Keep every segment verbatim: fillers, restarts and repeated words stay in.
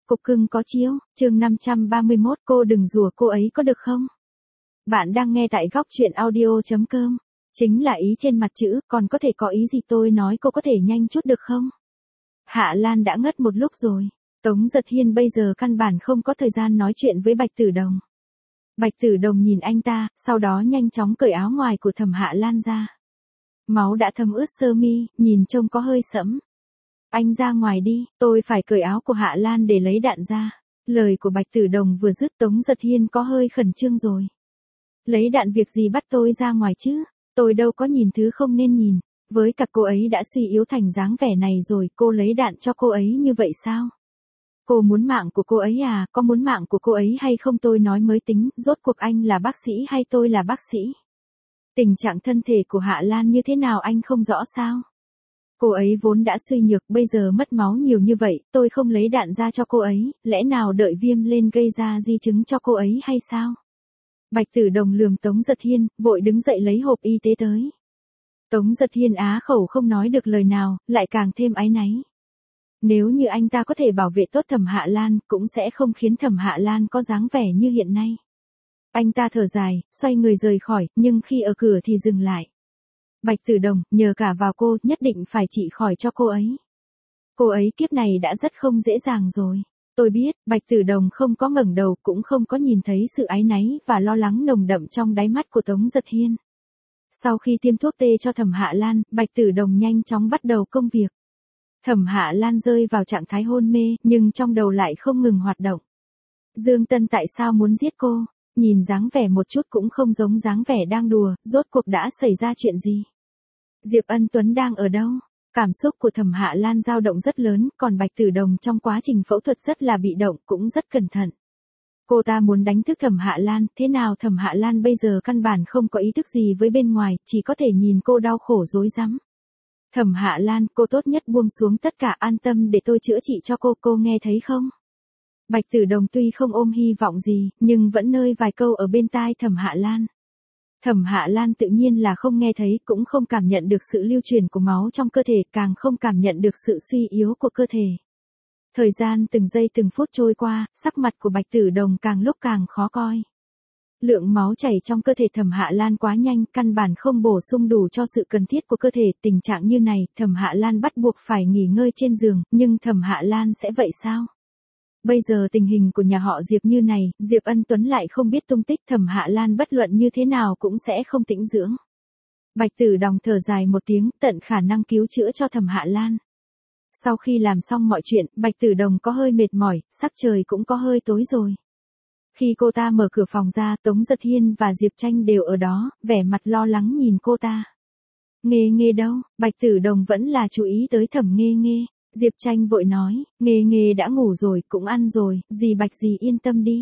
Cục cưng có chiếu, chương năm trăm ba mươi mốt cô đừng rủa cô ấy có được không? Bạn đang nghe tại góc chuyện audio.com. Chính là ý trên mặt chữ, còn có thể có ý gì tôi nói cô có thể nhanh chút được không? Hạ Lan đã ngất một lúc rồi. Tống Giật Hiên bây giờ căn bản không có thời gian nói chuyện với Bạch Tử Đồng. Bạch Tử Đồng nhìn anh ta, sau đó nhanh chóng cởi áo ngoài của Thẩm Hạ Lan ra. Máu đã thấm ướt sơ mi, nhìn trông có hơi sẫm. Anh ra ngoài đi, tôi phải cởi áo của Hạ Lan để lấy đạn ra. Lời của Bạch Tử Đồng vừa dứt Tống Giật Hiên có hơi khẩn trương rồi. Lấy đạn việc gì bắt tôi ra ngoài chứ? Tôi đâu có nhìn thứ không nên nhìn. Với cả cô ấy đã suy yếu thành dáng vẻ này rồi, cô lấy đạn cho cô ấy như vậy sao? Cô muốn mạng của cô ấy à? Có muốn mạng của cô ấy hay không tôi nói mới tính, rốt cuộc anh là bác sĩ hay tôi là bác sĩ? Tình trạng thân thể của Hạ Lan như thế nào anh không rõ sao? Cô ấy vốn đã suy nhược, bây giờ mất máu nhiều như vậy, tôi không lấy đạn ra cho cô ấy, lẽ nào đợi viêm lên gây ra di chứng cho cô ấy hay sao? Bạch Tử Đồng lườm Tống Giật Hiên, vội đứng dậy lấy hộp y tế tới. Tống Giật Hiên á khẩu không nói được lời nào, lại càng thêm áy náy. Nếu như anh ta có thể bảo vệ tốt Thẩm Hạ Lan, cũng sẽ không khiến Thẩm Hạ Lan có dáng vẻ như hiện nay. Anh ta thở dài, xoay người rời khỏi, nhưng khi ở cửa thì dừng lại. Bạch Tử Đồng, nhờ cả vào cô, nhất định phải trị khỏi cho cô ấy. Cô ấy kiếp này đã rất không dễ dàng rồi. Tôi biết, Bạch Tử Đồng không có ngẩng đầu, cũng không có nhìn thấy sự áy náy và lo lắng nồng đậm trong đáy mắt của Tống Giật Hiên. Sau khi tiêm thuốc tê cho Thẩm Hạ Lan, Bạch Tử Đồng nhanh chóng bắt đầu công việc. Thẩm Hạ Lan rơi vào trạng thái hôn mê, nhưng trong đầu lại không ngừng hoạt động. Dương Tân tại sao muốn giết cô? Nhìn dáng vẻ một chút cũng không giống dáng vẻ đang đùa, rốt cuộc đã xảy ra chuyện gì? Diệp Ân Tuấn đang ở đâu? Cảm xúc của Thẩm Hạ Lan dao động rất lớn, còn Bạch Tử Đồng trong quá trình phẫu thuật rất là bị động, cũng rất cẩn thận. Cô ta muốn đánh thức Thẩm Hạ Lan, thế nào Thẩm Hạ Lan bây giờ căn bản không có ý thức gì với bên ngoài, chỉ có thể nhìn cô đau khổ rối rắm. Thẩm Hạ Lan, cô tốt nhất buông xuống tất cả, an tâm để tôi chữa trị cho cô, cô nghe thấy không? Bạch Tử Đồng tuy không ôm hy vọng gì, nhưng vẫn nơi vài câu ở bên tai Thẩm Hạ Lan. Thẩm Hạ Lan tự nhiên là không nghe thấy, cũng không cảm nhận được sự lưu truyền của máu trong cơ thể, càng không cảm nhận được sự suy yếu của cơ thể. Thời gian từng giây từng phút trôi qua, sắc mặt của Bạch Tử Đồng càng lúc càng khó coi. Lượng máu chảy trong cơ thể Thẩm Hạ Lan quá nhanh, căn bản không bổ sung đủ cho sự cần thiết của cơ thể, tình trạng như này, Thẩm Hạ Lan bắt buộc phải nghỉ ngơi trên giường, nhưng Thẩm Hạ Lan sẽ vậy sao? Bây giờ tình hình của nhà họ Diệp như này, Diệp Ân Tuấn lại không biết tung tích, Thẩm Hạ Lan bất luận như thế nào cũng sẽ không tĩnh dưỡng. Bạch Tử Đồng thở dài một tiếng, tận khả năng cứu chữa cho Thẩm Hạ Lan. Sau khi làm xong mọi chuyện, Bạch Tử Đồng có hơi mệt mỏi, sắc trời cũng có hơi tối rồi. Khi cô ta mở cửa phòng ra, Tống Giật Hiên và Diệp Tranh đều ở đó, vẻ mặt lo lắng nhìn cô ta. Nghê Nghê đâu? Bạch Tử Đồng vẫn là chú ý tới Thẩm Nghê Nghê. Diệp Tranh vội nói, Nghê Nghê đã ngủ rồi, cũng ăn rồi, dì Bạch dì yên tâm đi.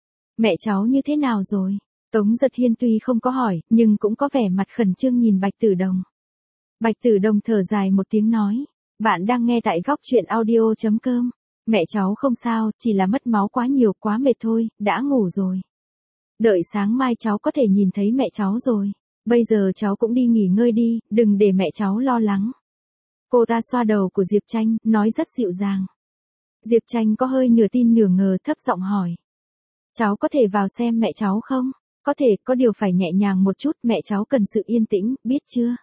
Mẹ cháu như thế nào rồi? Tống Giật Hiên tuy không có hỏi, nhưng cũng có vẻ mặt khẩn trương nhìn Bạch Tử Đồng. Bạch Tử Đồng thở dài một tiếng nói, bạn đang nghe tại góc chuyện audio.com. Mẹ cháu không sao, chỉ là mất máu quá nhiều, quá mệt thôi, đã ngủ rồi. Đợi sáng mai cháu có thể nhìn thấy mẹ cháu rồi. Bây giờ cháu cũng đi nghỉ ngơi đi, đừng để mẹ cháu lo lắng. Cô ta xoa đầu của Diệp Tranh, nói rất dịu dàng. Diệp Tranh có hơi nửa tin nửa ngờ, thấp giọng hỏi. Cháu có thể vào xem mẹ cháu không? Có thể, có điều phải nhẹ nhàng một chút, mẹ cháu cần sự yên tĩnh, biết chưa?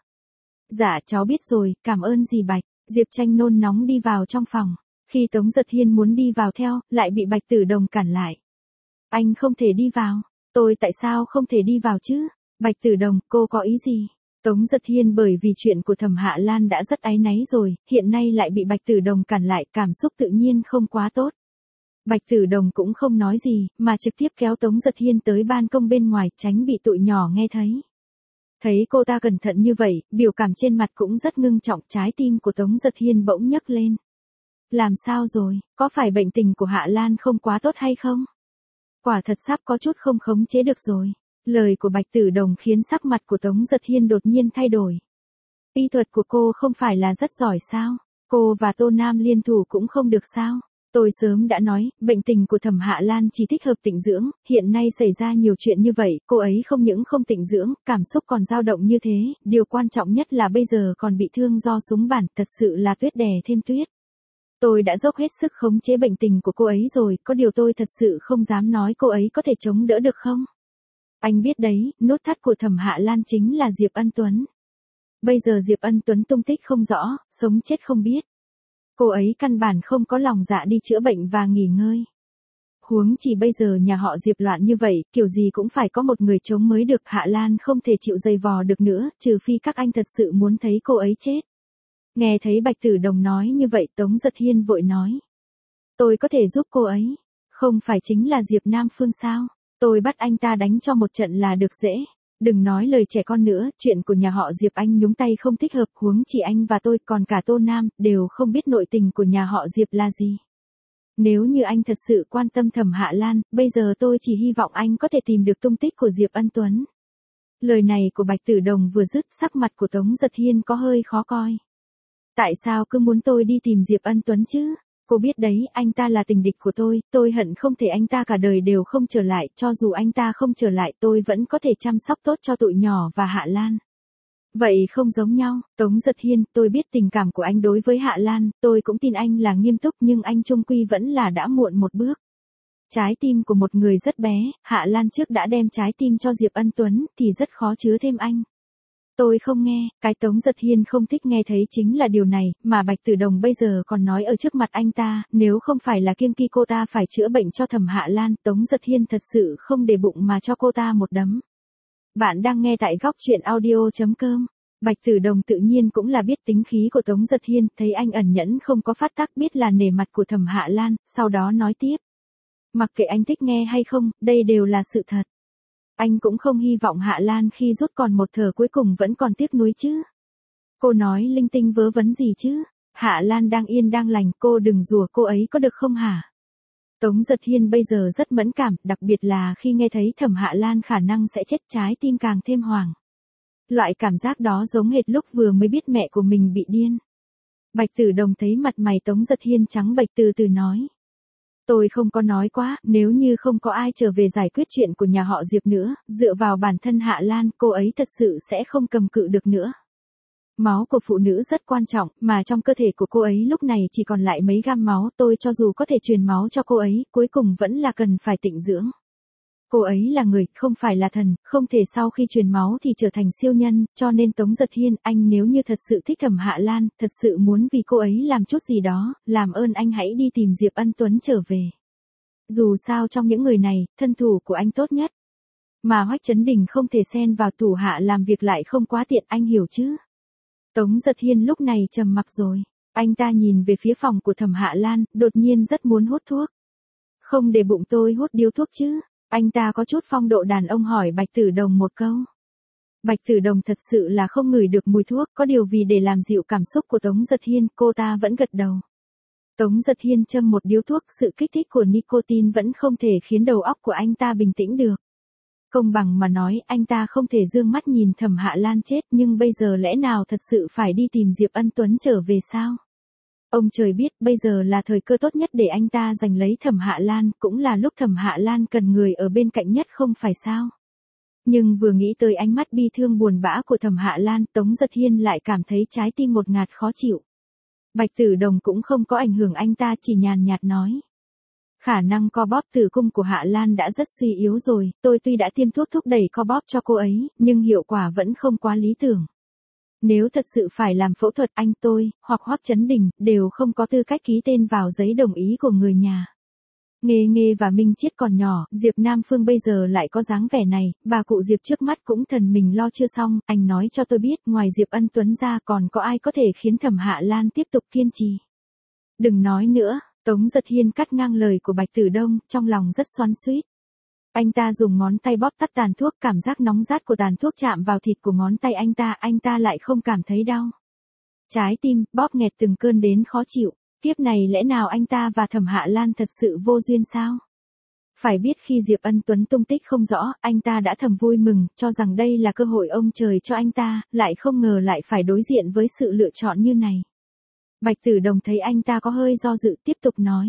Dạ cháu biết rồi, cảm ơn dì Bạch. Diệp Tranh nôn nóng đi vào trong phòng. Khi Tống Giật Hiên muốn đi vào theo, lại bị Bạch Tử Đồng cản lại. Anh không thể đi vào. Tôi tại sao không thể đi vào chứ? Bạch Tử Đồng, cô có ý gì? Tống Giật Hiên bởi vì chuyện của Thẩm Hạ Lan đã rất áy náy rồi, hiện nay lại bị Bạch Tử Đồng cản lại, cảm xúc tự nhiên không quá tốt. Bạch Tử Đồng cũng không nói gì, mà trực tiếp kéo Tống Giật Hiên tới ban công bên ngoài, tránh bị tụi nhỏ nghe thấy. Thấy cô ta cẩn thận như vậy, biểu cảm trên mặt cũng rất ngưng trọng, trái tim của Tống Giật Hiên bỗng nhấc lên. Làm sao rồi, có phải bệnh tình của Hạ Lan không quá tốt hay không? Quả thật sắp có chút không khống chế được rồi. Lời của Bạch Tử Đồng khiến sắc mặt của Tống Giật Hiên đột nhiên thay đổi. Y thuật của cô không phải là rất giỏi sao? Cô và Tô Nam liên thủ cũng không được sao? Tôi sớm đã nói, bệnh tình của Thẩm Hạ Lan chỉ thích hợp tĩnh dưỡng, hiện nay xảy ra nhiều chuyện như vậy, cô ấy không những không tĩnh dưỡng, cảm xúc còn dao động như thế, điều quan trọng nhất là bây giờ còn bị thương do súng bản, thật sự là tuyết đè thêm tuyết. Tôi đã dốc hết sức khống chế bệnh tình của cô ấy rồi, có điều tôi thật sự không dám nói cô ấy có thể chống đỡ được không? Anh biết đấy, nút thắt của Thẩm Hạ Lan chính là Diệp Ân Tuấn. Bây giờ Diệp Ân Tuấn tung tích không rõ, sống chết không biết. Cô ấy căn bản không có lòng dạ đi chữa bệnh và nghỉ ngơi. Huống chỉ bây giờ nhà họ Diệp loạn như vậy, kiểu gì cũng phải có một người chống mới được. Hạ Lan không thể chịu dày vò được nữa, trừ phi các anh thật sự muốn thấy cô ấy chết. Nghe thấy Bạch Tử Đồng nói như vậy, Tống Giật Hiên vội nói. Tôi có thể giúp cô ấy. Không phải chính là Diệp Nam Phương sao? Tôi bắt anh ta đánh cho một trận là được dễ. Đừng nói lời trẻ con nữa, chuyện của nhà họ Diệp anh nhúng tay không thích hợp, huống chỉ anh và tôi còn cả Tô Nam, đều không biết nội tình của nhà họ Diệp là gì. Nếu như anh thật sự quan tâm Thẩm Hạ Lan, bây giờ tôi chỉ hy vọng anh có thể tìm được tung tích của Diệp Ân Tuấn. Lời này của Bạch Tử Đồng vừa dứt, sắc mặt của Tống Giật Hiên có hơi khó coi. Tại sao cứ muốn tôi đi tìm Diệp Ân Tuấn chứ? Cô biết đấy, anh ta là tình địch của tôi, tôi hận không thể anh ta cả đời đều không trở lại, cho dù anh ta không trở lại tôi vẫn có thể chăm sóc tốt cho tụi nhỏ và Hạ Lan. Vậy không giống nhau, Tống Giật Hiên, tôi biết tình cảm của anh đối với Hạ Lan, tôi cũng tin anh là nghiêm túc nhưng anh chung quy vẫn là đã muộn một bước. Trái tim của một người rất bé, Hạ Lan trước đã đem trái tim cho Diệp Ân Tuấn, thì rất khó chứa thêm anh. Tôi không nghe, cái Tống Giật Hiên không thích nghe thấy chính là điều này, mà Bạch Tử Đồng bây giờ còn nói ở trước mặt anh ta, nếu không phải là kiêng kỵ cô ta phải chữa bệnh cho Thẩm Hạ Lan, Tống Giật Hiên thật sự không để bụng mà cho cô ta một đấm. Bạn đang nghe tại góc truyện audio chấm com. Bạch Tử Đồng tự nhiên cũng là biết tính khí của Tống Giật Hiên, thấy anh ẩn nhẫn không có phát tác biết là nể mặt của Thẩm Hạ Lan, sau đó nói tiếp. Mặc kệ anh thích nghe hay không, đây đều là sự thật. Anh cũng không hy vọng Hạ Lan khi rút còn một thở cuối cùng vẫn còn tiếc nuối chứ. Cô nói linh tinh vớ vẩn gì chứ? Hạ Lan đang yên đang lành, cô đừng rủa cô ấy có được không hả? Tống Giật Hiên bây giờ rất mẫn cảm, đặc biệt là khi nghe thấy Thẩm Hạ Lan khả năng sẽ chết, trái tim càng thêm hoảng. Loại cảm giác đó giống hệt lúc vừa mới biết mẹ của mình bị điên. Bạch Tử Đồng thấy mặt mày Tống Giật Hiên trắng bệch từ từ nói. Tôi không có nói quá, nếu như không có ai trở về giải quyết chuyện của nhà họ Diệp nữa, dựa vào bản thân Hạ Lan, cô ấy thật sự sẽ không cầm cự được nữa. Máu của phụ nữ rất quan trọng, mà trong cơ thể của cô ấy lúc này chỉ còn lại mấy gam máu, tôi cho dù có thể truyền máu cho cô ấy, cuối cùng vẫn là cần phải tịnh dưỡng. Cô ấy là người, không phải là thần, không thể sau khi truyền máu thì trở thành siêu nhân, cho nên Tống Giật Hiên, anh nếu như thật sự thích Thẩm Hạ Lan, thật sự muốn vì cô ấy làm chút gì đó, làm ơn anh hãy đi tìm Diệp Ân Tuấn trở về. Dù sao trong những người này, thân thủ của anh tốt nhất. Mà Hoắc Chấn Đình không thể xen vào thủ hạ làm việc lại không quá tiện, anh hiểu chứ? Tống Giật Hiên lúc này trầm mặc rồi. Anh ta nhìn về phía phòng của Thẩm Hạ Lan, đột nhiên rất muốn hút thuốc. Không để bụng tôi hút điếu thuốc chứ? Anh ta có chút phong độ đàn ông hỏi Bạch Tử Đồng một câu. Bạch Tử Đồng thật sự là không ngửi được mùi thuốc, có điều vì để làm dịu cảm xúc của Tống Giật Hiên, cô ta vẫn gật đầu. Tống Giật Hiên châm một điếu thuốc, sự kích thích của nicotine vẫn không thể khiến đầu óc của anh ta bình tĩnh được. Công bằng mà nói, anh ta không thể dương mắt nhìn Thẩm Hạ Lan chết, nhưng bây giờ lẽ nào thật sự phải đi tìm Diệp Ân Tuấn trở về sao? Ông trời biết, bây giờ là thời cơ tốt nhất để anh ta giành lấy Thẩm Hạ Lan, cũng là lúc Thẩm Hạ Lan cần người ở bên cạnh nhất không phải sao? Nhưng vừa nghĩ tới ánh mắt bi thương buồn bã của Thẩm Hạ Lan, Tống Giật Hiên lại cảm thấy trái tim một ngạt khó chịu. Bạch Tử Đồng cũng không có ảnh hưởng anh ta, chỉ nhàn nhạt nói. Khả năng co bóp tử cung của Hạ Lan đã rất suy yếu rồi, tôi tuy đã tiêm thuốc thúc đẩy co bóp cho cô ấy, nhưng hiệu quả vẫn không quá lý tưởng. Nếu thật sự phải làm phẫu thuật, anh tôi, hoặc Hoắc Chấn Đình, đều không có tư cách ký tên vào giấy đồng ý của người nhà. Nghê Nghê và Minh Chiết còn nhỏ, Diệp Nam Phương bây giờ lại có dáng vẻ này, bà cụ Diệp trước mắt cũng thần mình lo chưa xong, anh nói cho tôi biết, ngoài Diệp Ân Tuấn ra còn có ai có thể khiến Thẩm Hạ Lan tiếp tục kiên trì. Đừng nói nữa, Tống Giật Hiên cắt ngang lời của Bạch Tử Đông, trong lòng rất xoắn xuýt. Anh ta dùng ngón tay bóp tắt tàn thuốc, cảm giác nóng rát của tàn thuốc chạm vào thịt của ngón tay anh ta, anh ta lại không cảm thấy đau. Trái tim, bóp nghẹt từng cơn đến khó chịu. Kiếp này lẽ nào anh ta và Thẩm Hạ Lan thật sự vô duyên sao? Phải biết khi Diệp Ân Tuấn tung tích không rõ, anh ta đã thầm vui mừng, cho rằng đây là cơ hội ông trời cho anh ta, lại không ngờ lại phải đối diện với sự lựa chọn như này. Bạch Tử Đồng thấy anh ta có hơi do dự, tiếp tục nói.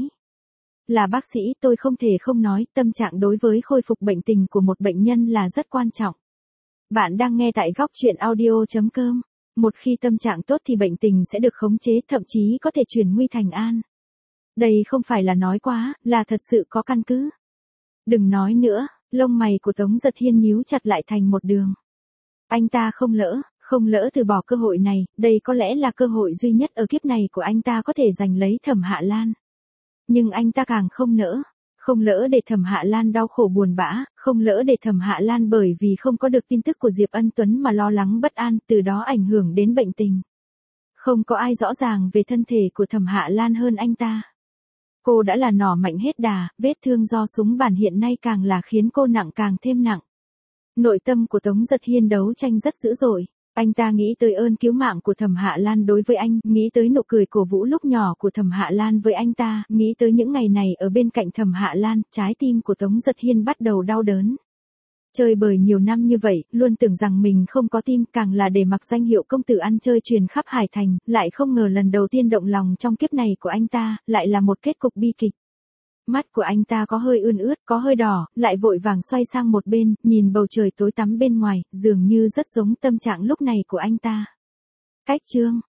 Là bác sĩ, tôi không thể không nói, tâm trạng đối với khôi phục bệnh tình của một bệnh nhân là rất quan trọng. Bạn đang nghe tại góc truyện audio chấm com. Một khi tâm trạng tốt thì bệnh tình sẽ được khống chế, thậm chí có thể chuyển nguy thành an. Đây không phải là nói quá, là thật sự có căn cứ. Đừng nói nữa, lông mày của Tống Giật Hiên nhíu chặt lại thành một đường. Anh ta không lỡ, không lỡ từ bỏ cơ hội này, đây có lẽ là cơ hội duy nhất ở kiếp này của anh ta có thể giành lấy Thẩm Hạ Lan. Nhưng anh ta càng không nỡ, không lỡ để Thẩm Hạ Lan đau khổ buồn bã, không lỡ để Thẩm Hạ Lan bởi vì không có được tin tức của Diệp Ân Tuấn mà lo lắng bất an, từ đó ảnh hưởng đến bệnh tình. Không có ai rõ ràng về thân thể của Thẩm Hạ Lan hơn anh ta. Cô đã là nỏ mạnh hết đà, vết thương do súng bản hiện nay càng là khiến cô nặng càng thêm nặng. Nội tâm của Tống Giật Hiên đấu tranh rất dữ dội. Anh ta nghĩ tới ơn cứu mạng của Thẩm Hạ Lan đối với anh, nghĩ tới nụ cười cổ vũ lúc nhỏ của Thẩm Hạ Lan với anh ta, nghĩ tới những ngày này ở bên cạnh Thẩm Hạ Lan, trái tim của Tống Giật Hiên bắt đầu đau đớn. Chơi bời nhiều năm như vậy, luôn tưởng rằng mình không có tim, càng là để mặc danh hiệu công tử ăn chơi truyền khắp Hải Thành, lại không ngờ lần đầu tiên động lòng trong kiếp này của anh ta, lại là một kết cục bi kịch. Mắt của anh ta có hơi ươn ướt, có hơi đỏ, lại vội vàng xoay sang một bên, nhìn bầu trời tối tăm bên ngoài, dường như rất giống tâm trạng lúc này của anh ta. Cách chương